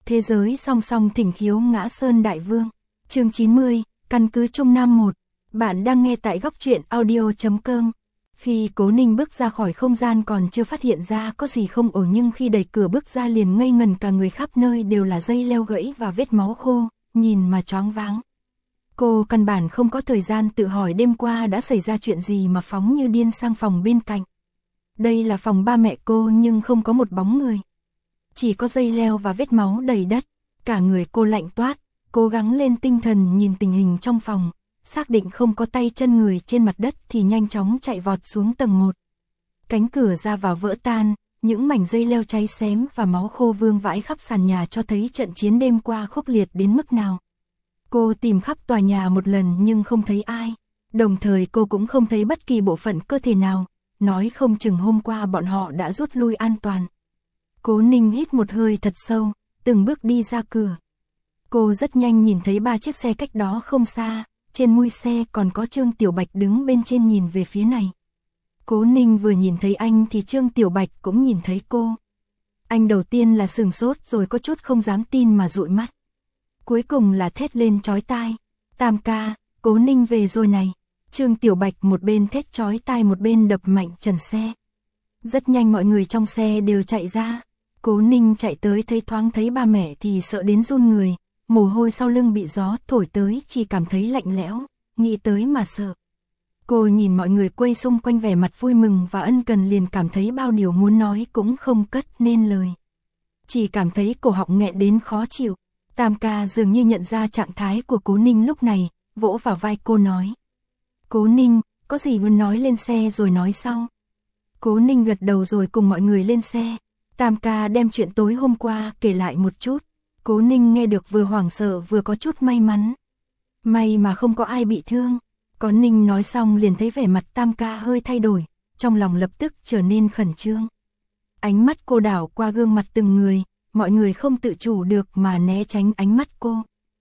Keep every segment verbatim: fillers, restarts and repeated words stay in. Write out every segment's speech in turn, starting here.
Thế giới song song thỉnh khiếu ngã sơn đại vương. Chương chín mươi, căn cứ Trung Nam một. Bạn đang nghe tại góc truyện audio chấm com. Khi Cố Ninh bước ra khỏi không gian còn chưa phát hiện ra có gì không ổn, nhưng khi đẩy cửa bước ra liền ngây ngần cả người, khắp nơi đều là dây leo gãy và vết máu khô, nhìn mà choáng váng. Cô căn bản không có thời gian tự hỏi đêm qua đã xảy ra chuyện gì mà phóng như điên sang phòng bên cạnh. Đây là phòng ba mẹ cô nhưng không có một bóng người. Chỉ có dây leo và vết máu đầy đất. Cả người cô lạnh toát, cố gắng lên tinh thần nhìn tình hình trong phòng, xác định không có tay chân người trên mặt đất thì nhanh chóng chạy vọt xuống tầng một. Cánh cửa ra vào vỡ tan, những mảnh dây leo cháy xém và máu khô vương vãi khắp sàn nhà cho thấy trận chiến đêm qua khốc liệt đến mức nào. Cô tìm khắp tòa nhà một lần nhưng không thấy ai, đồng thời cô cũng không thấy bất kỳ bộ phận cơ thể nào, nói không chừng hôm qua bọn họ đã rút lui an toàn. Cố Ninh hít một hơi thật sâu, từng bước đi ra cửa. Cô rất nhanh nhìn thấy ba chiếc xe cách đó không xa, trên mui xe còn có Trương Tiểu Bạch đứng bên trên nhìn về phía này. Cố Ninh vừa nhìn thấy anh thì Trương Tiểu Bạch cũng nhìn thấy cô. Anh đầu tiên là sửng sốt rồi có chút không dám tin mà dụi mắt. Cuối cùng là thét lên chói tai. Tam ca, Cố Ninh về rồi này. Trương Tiểu Bạch một bên thét chói tai một bên đập mạnh trần xe. Rất nhanh mọi người trong xe đều chạy ra. Cố Ninh chạy tới thấy thoáng thấy ba mẹ thì sợ đến run người, mồ hôi sau lưng bị gió thổi tới chỉ cảm thấy lạnh lẽo, nghĩ tới mà sợ. Cô nhìn mọi người quây xung quanh vẻ mặt vui mừng và ân cần liền cảm thấy bao điều muốn nói cũng không cất nên lời. Chỉ cảm thấy cổ họng nghẹn đến khó chịu. Tam ca dường như nhận ra trạng thái của Cố Ninh lúc này, vỗ vào vai cô nói. Cố Ninh, có gì muốn nói lên xe rồi nói sau. Cố Ninh gật đầu rồi cùng mọi người lên xe. Tam ca đem chuyện tối hôm qua kể lại một chút. Cố Ninh nghe được vừa hoảng sợ vừa có chút may mắn. May mà không có ai bị thương. Có Ninh nói xong liền thấy vẻ mặt Tam ca hơi thay đổi, trong lòng lập tức trở nên khẩn trương. Ánh mắt cô đảo qua gương mặt từng người, mọi người không tự chủ được mà né tránh ánh mắt cô.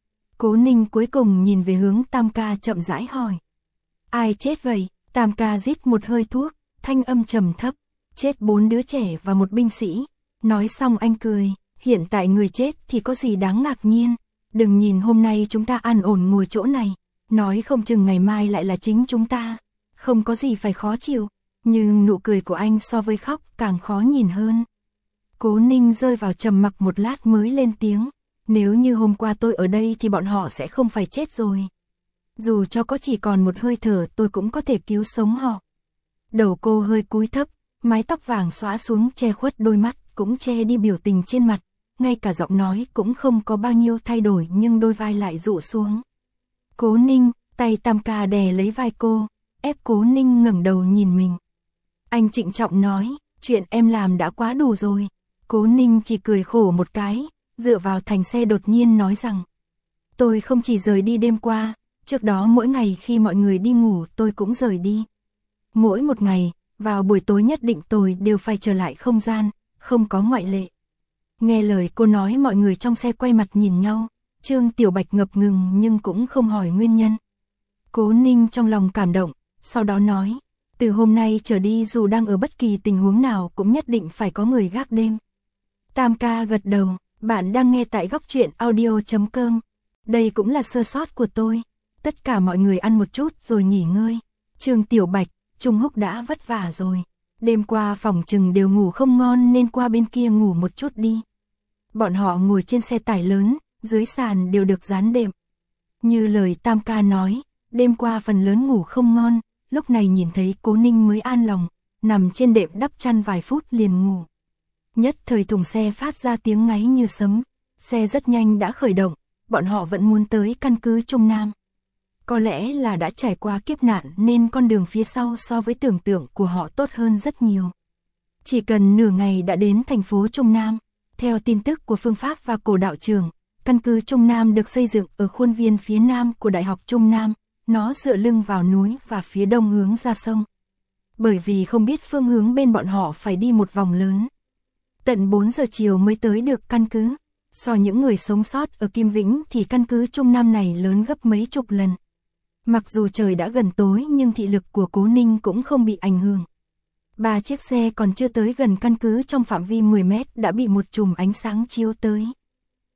Cố Ninh cuối cùng nhìn về hướng Tam ca chậm rãi hỏi. Ai chết vậy? Tam ca rít một hơi thuốc, thanh âm trầm thấp. Chết bốn đứa trẻ và một binh sĩ. Nói xong anh cười, hiện tại người chết thì có gì đáng ngạc nhiên. Đừng nhìn hôm nay chúng ta an ổn ngồi chỗ này, nói không chừng ngày mai lại là chính chúng ta. Không có gì phải khó chịu, nhưng nụ cười của anh so với khóc càng khó nhìn hơn. Cố Ninh rơi vào trầm mặc một lát mới lên tiếng. Nếu như hôm qua tôi ở đây thì bọn họ sẽ không phải chết rồi. Dù cho có chỉ còn một hơi thở tôi cũng có thể cứu sống họ. Đầu cô hơi cúi thấp, mái tóc vàng xõa xuống che khuất đôi mắt, cũng che đi biểu tình trên mặt, ngay cả giọng nói cũng không có bao nhiêu thay đổi nhưng đôi vai lại rụ xuống. Cố Ninh, tay Tam ca đè lấy vai cô, ép Cố Ninh ngẩng đầu nhìn mình. Anh trịnh trọng nói, chuyện em làm đã quá đủ rồi. Cố Ninh chỉ cười khổ một cái, dựa vào thành xe đột nhiên nói rằng, tôi không chỉ rời đi đêm qua, trước đó mỗi ngày khi mọi người đi ngủ tôi cũng rời đi. Mỗi một ngày, vào buổi tối nhất định tôi đều phải trở lại không gian, không có ngoại lệ. Nghe lời cô nói mọi người trong xe quay mặt nhìn nhau, Trương Tiểu Bạch ngập ngừng nhưng cũng không hỏi nguyên nhân. Cố Ninh trong lòng cảm động, sau đó nói, từ hôm nay trở đi dù đang ở bất kỳ tình huống nào cũng nhất định phải có người gác đêm. Tam ca gật đầu, bạn đang nghe tại góc truyện audio chấm com. Đây cũng là sơ sót của tôi. Tất cả mọi người ăn một chút rồi nghỉ ngơi. Trương Tiểu Bạch, Trung Húc đã vất vả rồi. Đêm qua phòng trừng đều ngủ không ngon nên qua bên kia ngủ một chút đi. Bọn họ ngồi trên xe tải lớn, dưới sàn đều được dán đệm. Như lời Tam ca nói, đêm qua phần lớn ngủ không ngon, lúc này nhìn thấy Cố Ninh mới an lòng, nằm trên đệm đắp chăn vài phút liền ngủ. Nhất thời thùng xe phát ra tiếng ngáy như sấm, xe rất nhanh đã khởi động, bọn họ vẫn muốn tới căn cứ Trung Nam. Có lẽ là đã trải qua kiếp nạn nên con đường phía sau so với tưởng tượng của họ tốt hơn rất nhiều. Chỉ cần nửa ngày đã đến thành phố Trung Nam. Theo tin tức của Phương Pháp và Cổ đạo trường, căn cứ Trung Nam được xây dựng ở khuôn viên phía nam của Đại học Trung Nam, nó dựa lưng vào núi và phía đông hướng ra sông. Bởi vì không biết phương hướng bên bọn họ phải đi một vòng lớn. Tận bốn giờ chiều mới tới được căn cứ. So những người sống sót ở Kim Vĩnh thì căn cứ Trung Nam này lớn gấp mấy chục lần. Mặc dù trời đã gần tối nhưng thị lực của Cố Ninh cũng không bị ảnh hưởng. Ba chiếc xe còn chưa tới gần căn cứ trong phạm vi mười mét đã bị một chùm ánh sáng chiếu tới.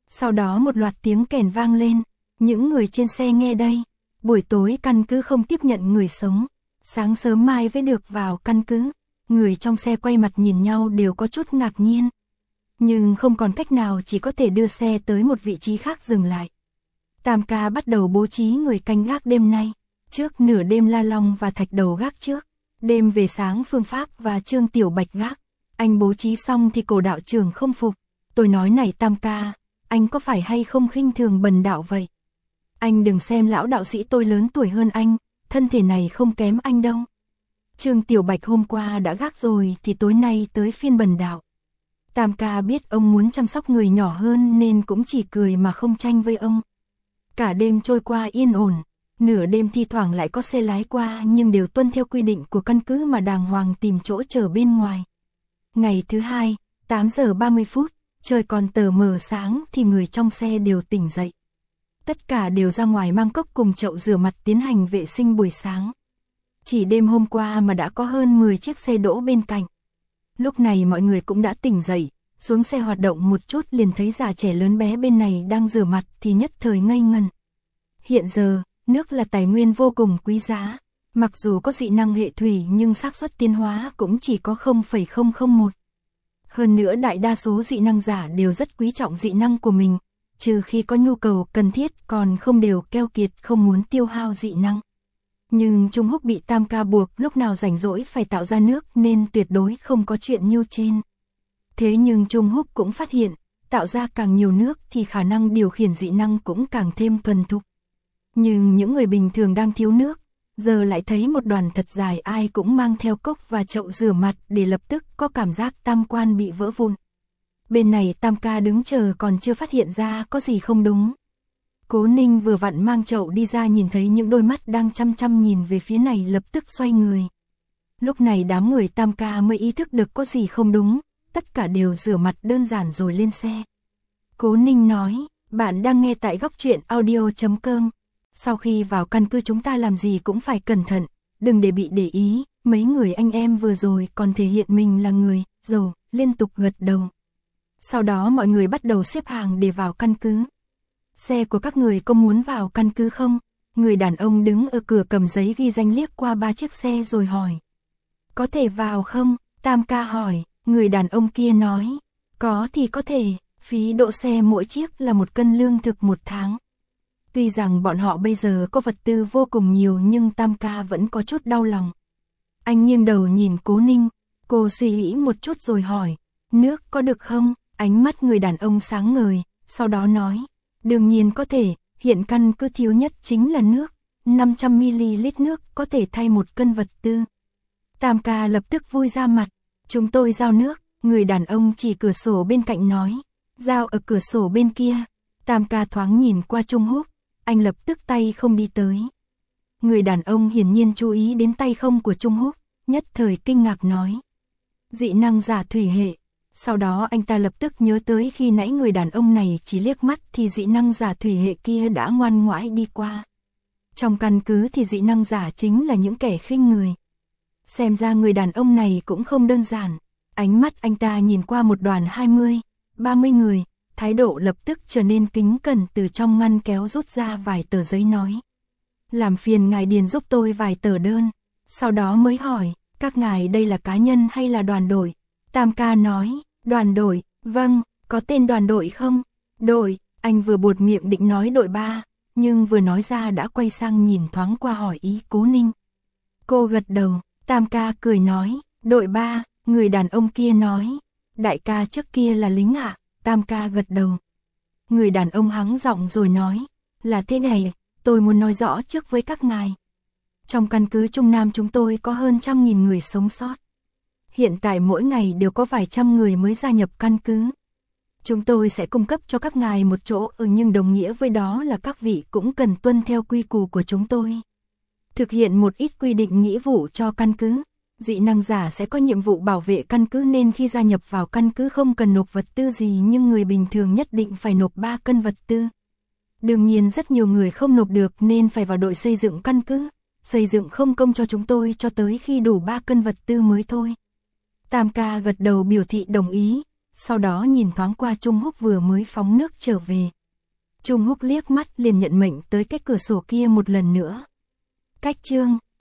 Sau đó một loạt tiếng kèn vang lên, những người trên xe nghe đây. Buổi tối căn cứ không tiếp nhận người sống, sáng sớm mai mới được vào căn cứ. Người trong xe quay mặt nhìn nhau đều có chút ngạc nhiên. Nhưng không còn cách nào, chỉ có thể đưa xe tới một vị trí khác dừng lại. Tam ca bắt đầu bố trí người canh gác đêm nay. Trước nửa đêm La Long và Thạch Đầu gác trước, đêm về sáng Phương Pháp và Trương Tiểu Bạch gác. Anh bố trí xong thì Cổ đạo trưởng không phục. Tôi nói này Tam ca, anh có phải hay không khinh thường Bần đạo vậy? Anh đừng xem lão đạo sĩ tôi lớn tuổi hơn anh, thân thể này không kém anh đâu. Trương Tiểu Bạch hôm qua đã gác rồi thì tối nay tới phiên Bần đạo. Tam ca biết ông muốn chăm sóc người nhỏ hơn nên cũng chỉ cười mà không tranh với ông. Cả đêm trôi qua yên ổn, nửa đêm thi thoảng lại có xe lái qua nhưng đều tuân theo quy định của căn cứ mà đàng hoàng tìm chỗ chờ bên ngoài. Ngày thứ hai, tám giờ ba mươi phút, trời còn tờ mờ sáng thì người trong xe đều tỉnh dậy. Tất cả đều ra ngoài mang cốc cùng chậu rửa mặt tiến hành vệ sinh buổi sáng. Chỉ đêm hôm qua mà đã có hơn mười chiếc xe đỗ bên cạnh. Lúc này mọi người cũng đã tỉnh dậy, xuống xe hoạt động một chút liền thấy già trẻ lớn bé bên này đang rửa mặt thì nhất thời ngây ngần. Hiện giờ, nước là tài nguyên vô cùng quý giá. Mặc dù có dị năng hệ thủy nhưng xác suất tiến hóa cũng chỉ có không phẩy không không một. Hơn nữa đại đa số dị năng giả đều rất quý trọng dị năng của mình, trừ khi có nhu cầu cần thiết còn không đều keo kiệt không muốn tiêu hao dị năng. Nhưng Trung Húc bị Tam ca buộc lúc nào rảnh rỗi phải tạo ra nước nên tuyệt đối không có chuyện như trên. Thế nhưng Trung Húc cũng phát hiện, tạo ra càng nhiều nước thì khả năng điều khiển dị năng cũng càng thêm thuần thục. Nhưng những người bình thường đang thiếu nước, giờ lại thấy một đoàn thật dài ai cũng mang theo cốc và chậu rửa mặt để lập tức có cảm giác tam quan bị vỡ vụn. Bên này Tam ca đứng chờ còn chưa phát hiện ra có gì không đúng. Cố Ninh vừa vặn mang chậu đi ra nhìn thấy những đôi mắt đang chăm chăm nhìn về phía này lập tức xoay người. Lúc này đám người Tam ca mới ý thức được có gì không đúng, tất cả đều rửa mặt đơn giản rồi lên xe. Cố Ninh nói, bạn đang nghe tại góc truyện audio chấm com. Sau khi vào căn cứ chúng ta làm gì cũng phải cẩn thận, đừng để bị để ý, mấy người anh em vừa rồi còn thể hiện mình là người giàu, liên tục gật đầu. Sau đó mọi người bắt đầu xếp hàng để vào căn cứ. Xe của các người có muốn vào căn cứ không? Người đàn ông đứng ở cửa cầm giấy ghi danh liếc qua ba chiếc xe rồi hỏi. Có thể vào không? Tam ca hỏi, người đàn ông kia nói. Có thì có thể, phí đỗ xe mỗi chiếc là một cân lương thực một tháng. Tuy rằng bọn họ bây giờ có vật tư vô cùng nhiều nhưng Tam ca vẫn có chút đau lòng. Anh nghiêng đầu nhìn Cố Ninh, cô suy nghĩ một chút rồi hỏi, nước có được không? Ánh mắt người đàn ông sáng ngời, sau đó nói, đương nhiên có thể, hiện căn cứ thiếu nhất chính là nước, năm trăm mi li lít nước có thể thay một cân vật tư. Tam ca lập tức vui ra mặt, chúng tôi giao nước, người đàn ông chỉ cửa sổ bên cạnh nói, giao ở cửa sổ bên kia. Tam ca thoáng nhìn qua Trung Húc, anh lập tức tay không đi tới. Người đàn ông hiển nhiên chú ý đến tay không của Trung Húc, nhất thời kinh ngạc nói. Dị năng giả thủy hệ. Sau đó anh ta lập tức nhớ tới khi nãy người đàn ông này chỉ liếc mắt thì dị năng giả thủy hệ kia đã ngoan ngoãn đi qua. Trong căn cứ thì dị năng giả chính là những kẻ khinh người. Xem ra người đàn ông này cũng không đơn giản. Ánh mắt anh ta nhìn qua một đoàn hai mươi, ba mươi người, thái độ lập tức trở nên kính cẩn, từ trong ngăn kéo rút ra vài tờ giấy nói. Làm phiền ngài điền giúp tôi vài tờ đơn. Sau đó mới hỏi, các ngài đây là cá nhân hay là đoàn đội? Tam ca nói, đoàn đội, vâng, có tên đoàn đội không? Đội, anh vừa buột miệng định nói đội ba, nhưng vừa nói ra đã quay sang nhìn thoáng qua hỏi ý Cố Ninh. Cô gật đầu, Tam ca cười nói, đội ba, người đàn ông kia nói, đại ca trước kia là lính ạ. Tam ca gật đầu. Người đàn ông hắng giọng rồi nói, là thế này, tôi muốn nói rõ trước với các ngài. Trong căn cứ Trung Nam chúng tôi có hơn trăm nghìn người sống sót. Hiện tại mỗi ngày đều có vài trăm người mới gia nhập căn cứ. Chúng tôi sẽ cung cấp cho các ngài một chỗ ở, nhưng đồng nghĩa với đó là các vị cũng cần tuân theo quy củ của chúng tôi. Thực hiện một ít quy định nghĩa vụ cho căn cứ. Dị năng giả sẽ có nhiệm vụ bảo vệ căn cứ nên khi gia nhập vào căn cứ không cần nộp vật tư gì, nhưng người bình thường nhất định phải nộp ba cân vật tư. Đương nhiên rất nhiều người không nộp được nên phải vào đội xây dựng căn cứ. Xây dựng không công cho chúng tôi cho tới khi đủ ba cân vật tư mới thôi. Tam ca gật đầu biểu thị đồng ý. sau đó nhìn thoáng qua Trung Húc vừa mới phóng nước trở về. Trung Húc liếc mắt liền nhận mệnh tới cái cửa sổ kia một lần nữa. Cách chương